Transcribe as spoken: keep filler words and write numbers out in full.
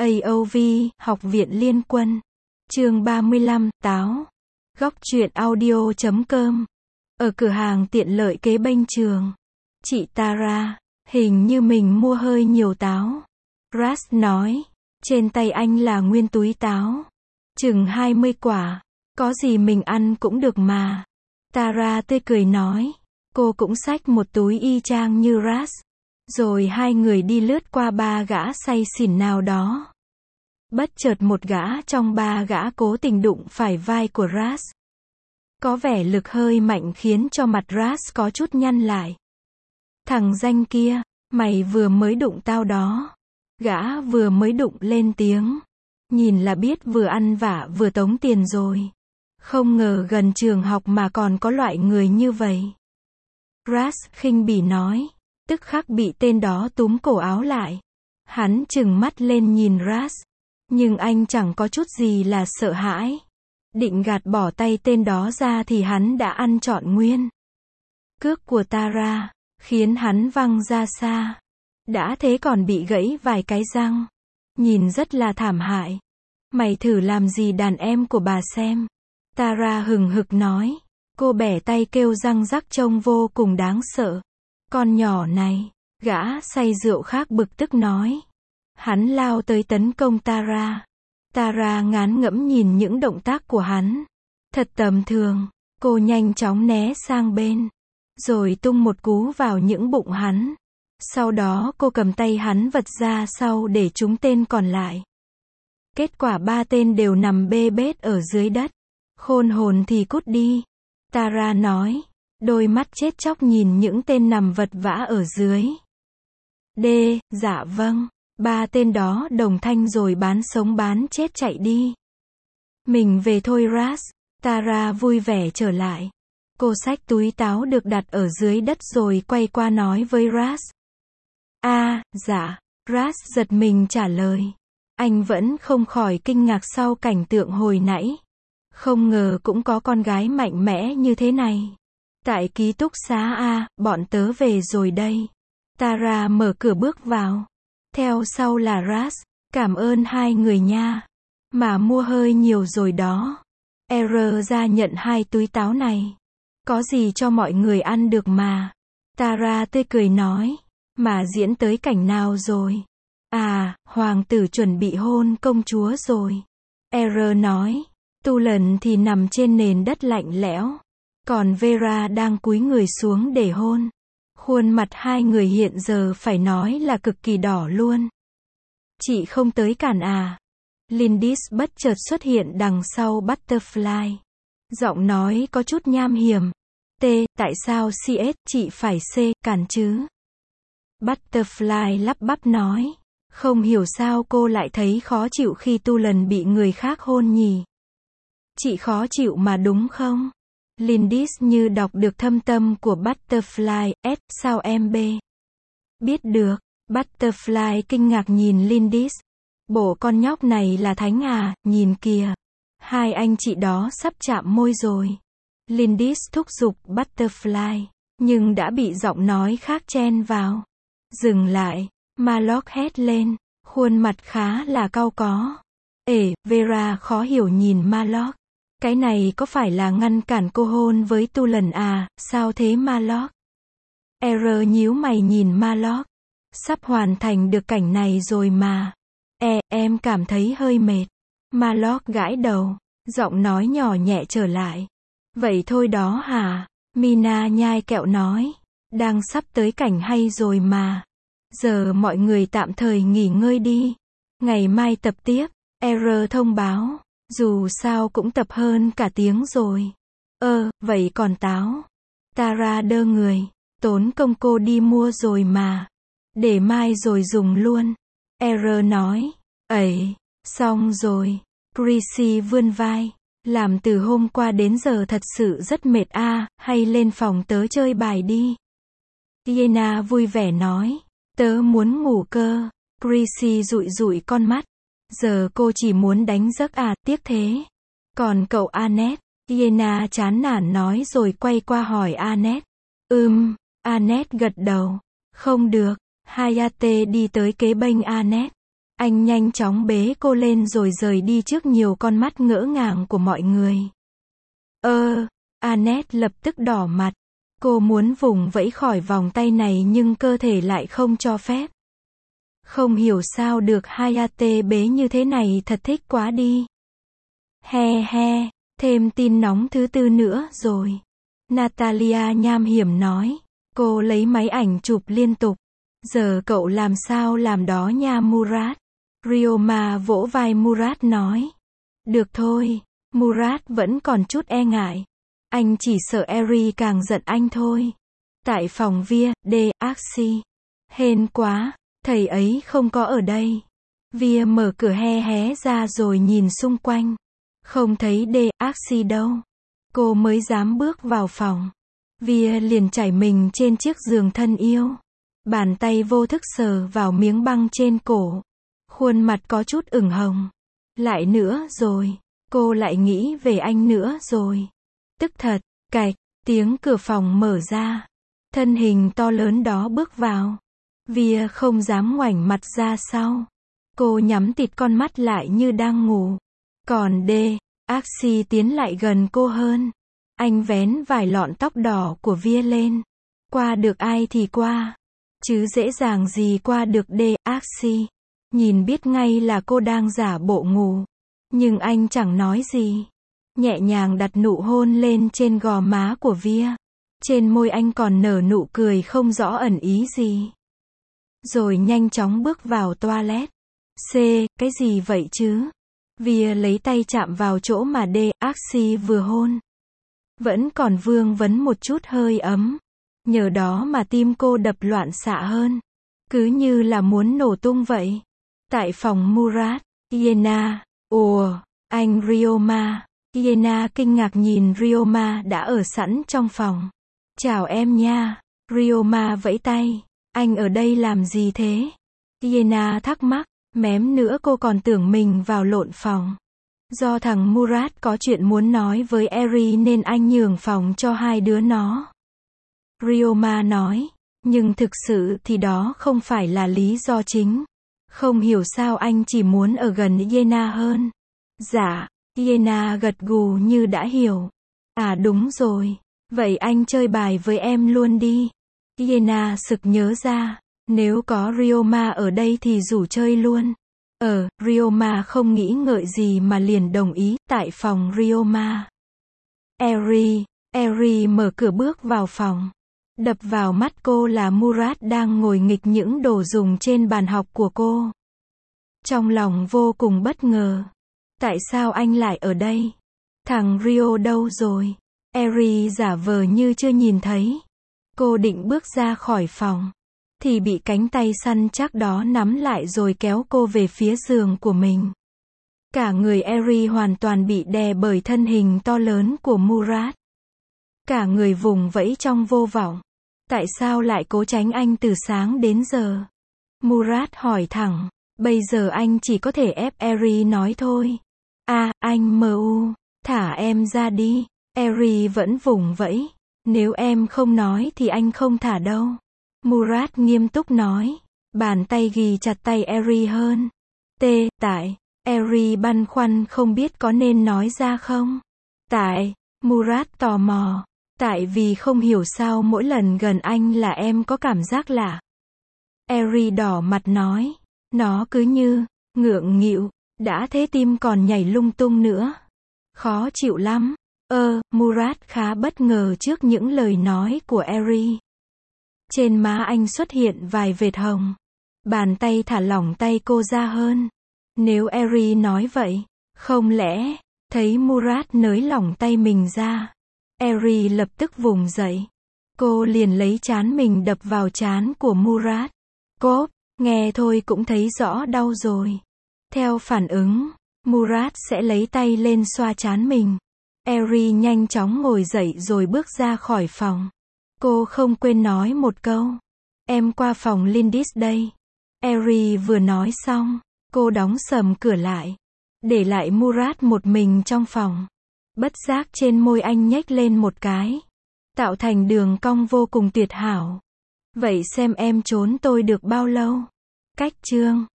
a o vê, Học viện Liên quân. Chương ba mươi lăm, táo. Góc truyện audio chấm com. Ở cửa hàng tiện lợi kế bên trường. Chị Tara, hình như mình mua hơi nhiều táo. Russ nói, trên tay anh là nguyên túi táo. Chừng hai mươi quả, có gì mình ăn cũng được mà. Tara tươi cười nói, cô cũng xách một túi y chang như Russ. Rồi hai người đi lướt qua ba gã say xỉn nào đó. Bất chợt một gã trong ba gã cố tình đụng phải vai của Russ. Có vẻ lực hơi mạnh khiến cho mặt Russ có chút nhăn lại. Thằng danh kia, mày vừa mới đụng tao đó. Gã vừa mới đụng lên tiếng. Nhìn là biết vừa ăn vạ vừa tống tiền rồi. Không ngờ gần trường học mà còn có loại người như vậy. Russ khinh bỉ nói. Tức khắc bị tên đó túm cổ áo lại. Hắn trừng mắt lên nhìn Russ. Nhưng anh chẳng có chút gì là sợ hãi. Định gạt bỏ tay tên đó ra thì hắn đã ăn trọn nguyên. Cước của Tara, khiến hắn văng ra xa. Đã thế còn bị gãy vài cái răng. Nhìn rất là thảm hại. Mày thử làm gì đàn em của bà xem. Tara hừng hực nói. Cô bẻ tay kêu răng rắc trông vô cùng đáng sợ. Con nhỏ này, gã say rượu khác bực tức nói. Hắn lao tới tấn công Tara. Tara ngán ngẩm nhìn những động tác của hắn. Thật tầm thường, cô nhanh chóng né sang bên. Rồi tung một cú vào những bụng hắn. Sau đó cô cầm tay hắn vật ra sau để trúng tên còn lại. Kết quả ba tên đều nằm bê bết ở dưới đất. Khôn hồn thì cút đi. Tara nói. Đôi mắt chết chóc nhìn những tên nằm vật vã ở dưới. D, dạ vâng. Ba tên đó đồng thanh rồi bán sống bán chết chạy đi. Mình về thôi Russ. Tara vui vẻ trở lại. Cô xách túi táo được đặt ở dưới đất rồi quay qua nói với Russ. À, dạ. Russ giật mình trả lời. Anh vẫn không khỏi kinh ngạc sau cảnh tượng hồi nãy. Không ngờ cũng có con gái mạnh mẽ như thế này. Tại ký túc xá A, bọn tớ về rồi đây. Tara mở cửa bước vào. Theo sau là Russ. Cảm ơn hai người nha. Mà mua hơi nhiều rồi đó. R ra nhận hai túi táo này. Có gì cho mọi người ăn được mà. Tara tươi cười nói. Mà diễn tới cảnh nào rồi? À, hoàng tử chuẩn bị hôn công chúa rồi. R nói. Tu lần thì nằm trên nền đất lạnh lẽo. Còn Vera đang cúi người xuống để hôn. Khuôn mặt hai người hiện giờ phải nói là cực kỳ đỏ luôn. Chị không tới cản à? Lindis bất chợt xuất hiện đằng sau Butterfly. Giọng nói có chút nham hiểm. T, tại sao C S chị phải C, cản chứ? Butterfly lắp bắp nói. Không hiểu sao cô lại thấy khó chịu khi tu lần bị người khác hôn nhỉ? Chị khó chịu mà đúng không? Lindis như đọc được thâm tâm của Butterfly. S, sao em B? Biết được. Butterfly kinh ngạc nhìn Lindis. Bộ con nhóc này là thánh à, nhìn kìa. Hai anh chị đó sắp chạm môi rồi. Lindis thúc giục Butterfly. Nhưng đã bị giọng nói khác chen vào. Dừng lại. Malok hét lên. Khuôn mặt khá là cau có. Ê, Vera khó hiểu nhìn Malok. Cái này có phải là ngăn cản cô hôn với tu lần à, sao thế Malok? R nhíu mày nhìn Malok. Sắp hoàn thành được cảnh này rồi mà. E, em cảm thấy hơi mệt. Malok gãi đầu. Giọng nói nhỏ nhẹ trở lại. Vậy thôi đó hả? Mina nhai kẹo nói. Đang sắp tới cảnh hay rồi mà. Giờ mọi người tạm thời nghỉ ngơi đi. Ngày mai tập tiếp. R thông báo. Dù sao cũng tập hơn cả tiếng rồi. Ơ, vậy còn táo? Tara đơ người. Tốn công cô đi mua rồi mà. Để mai rồi dùng luôn. R nói. Ấy, xong rồi. Prissy vươn vai. Làm từ hôm qua đến giờ thật sự rất mệt a, à, hay lên phòng tớ chơi bài đi. Yena vui vẻ nói. Tớ muốn ngủ cơ. Prissy dụi dụi con mắt. Giờ cô chỉ muốn đánh giấc à, tiếc thế. Còn cậu Annette? Yena chán nản nói rồi quay qua hỏi Annette. Ừm, Annette gật đầu. Không được. Hayate đi tới kế bên Annette. Anh nhanh chóng bế cô lên rồi rời đi trước nhiều con mắt ngỡ ngàng của mọi người. Ơ, Annette lập tức đỏ mặt. Cô muốn vùng vẫy khỏi vòng tay này nhưng cơ thể lại không cho phép. Không hiểu sao được Hayate bế như thế này, thật thích quá đi. He he, thêm tin nóng thứ tư nữa rồi. Natalia nham hiểm nói. Cô lấy máy ảnh chụp liên tục. Giờ cậu làm sao làm đó nha Murat. Ryoma vỗ vai Murat nói. Được thôi, Murat vẫn còn chút e ngại. Anh chỉ sợ Eri càng giận anh thôi. Tại phòng Via, D. Axi. Hên quá, thầy ấy không có ở đây. Via mở cửa he hé ra rồi nhìn xung quanh. Không thấy D. Axi đâu. Cô mới dám bước vào phòng. Via liền chảy mình trên chiếc giường thân yêu. Bàn tay vô thức sờ vào miếng băng trên cổ. Khuôn mặt có chút ửng hồng. Lại nữa rồi, cô lại nghĩ về anh nữa rồi. Tức thật, cạch, tiếng cửa phòng mở ra. Thân hình to lớn đó bước vào. Via không dám ngoảnh mặt ra sau. Cô nhắm tịt con mắt lại như đang ngủ. Còn D. Axi tiến lại gần cô hơn. Anh vén vài lọn tóc đỏ của Via lên. Qua được ai thì qua. Chứ dễ dàng gì qua được D. Axi. Nhìn biết ngay là cô đang giả bộ ngủ. Nhưng anh chẳng nói gì. Nhẹ nhàng đặt nụ hôn lên trên gò má của Via. Trên môi anh còn nở nụ cười không rõ ẩn ý gì. Rồi nhanh chóng bước vào toilet. C, cái gì vậy chứ? Via lấy tay chạm vào chỗ mà D. Axi vừa hôn. Vẫn còn vương vấn một chút hơi ấm. Nhờ đó mà tim cô đập loạn xạ hơn. Cứ như là muốn nổ tung vậy. Tại phòng Murat, Iena, ồ, anh Ryoma. Iena kinh ngạc nhìn Ryoma đã ở sẵn trong phòng. Chào em nha. Ryoma vẫy tay. Anh ở đây làm gì thế? Iena thắc mắc. Mém nữa cô còn tưởng mình vào lộn phòng. Do thằng Murat có chuyện muốn nói với Eri nên anh nhường phòng cho hai đứa nó. Ryoma nói. Nhưng thực sự thì đó không phải là lý do chính. Không hiểu sao anh chỉ muốn ở gần Iena hơn. Dạ. Iena gật gù như đã hiểu. À đúng rồi. Vậy anh chơi bài với em luôn đi. Iena sực nhớ ra. Nếu có Ryoma ở đây thì rủ chơi luôn. Ờ, Ryoma không nghĩ ngợi gì mà liền đồng ý. Tại phòng Ryoma. Eri. Eri mở cửa bước vào phòng. Đập vào mắt cô là Murat đang ngồi nghịch những đồ dùng trên bàn học của cô. Trong lòng vô cùng bất ngờ. Tại sao anh lại ở đây? Thằng Rio đâu rồi? Eri giả vờ như chưa nhìn thấy. Cô định bước ra khỏi phòng. Thì bị cánh tay săn chắc đó nắm lại rồi kéo cô về phía giường của mình. Cả người Eri hoàn toàn bị đè bởi thân hình to lớn của Murat. Cả người vùng vẫy trong vô vọng. Tại sao lại cố tránh anh từ sáng đến giờ? Murat hỏi thẳng. Bây giờ anh chỉ có thể ép Eri nói thôi. À, anh mu, thả em ra đi. Eri vẫn vùng vẫy. Nếu em không nói thì anh không thả đâu. Murat nghiêm túc nói. Bàn tay ghì chặt tay Eri hơn. T, tại, Eri băn khoăn không biết có nên nói ra không? Tại, Murat tò mò. Tại vì không hiểu sao mỗi lần gần anh là em có cảm giác lạ. Eri đỏ mặt nói. Nó cứ như, ngượng nghịu, đã thế tim còn nhảy lung tung nữa. Khó chịu lắm. Ơ, Murat khá bất ngờ trước những lời nói của Eri. Trên má anh xuất hiện vài vệt hồng. Bàn tay thả lỏng tay cô ra hơn. Nếu Eri nói vậy, không lẽ, thấy Murat nới lỏng tay mình ra. Eri lập tức vùng dậy. Cô liền lấy trán mình đập vào trán của Murat. Cốp, nghe thôi cũng thấy rõ đau rồi. Theo phản ứng, Murat sẽ lấy tay lên xoa trán mình. Eri nhanh chóng ngồi dậy rồi bước ra khỏi phòng. Cô không quên nói một câu. Em qua phòng Lindis đây. Eri vừa nói xong, cô đóng sầm cửa lại. Để lại Murat một mình trong phòng. Bất giác trên môi anh nhếch lên một cái. Tạo thành đường cong vô cùng tuyệt hảo. Vậy xem em trốn tôi được bao lâu? Cách chương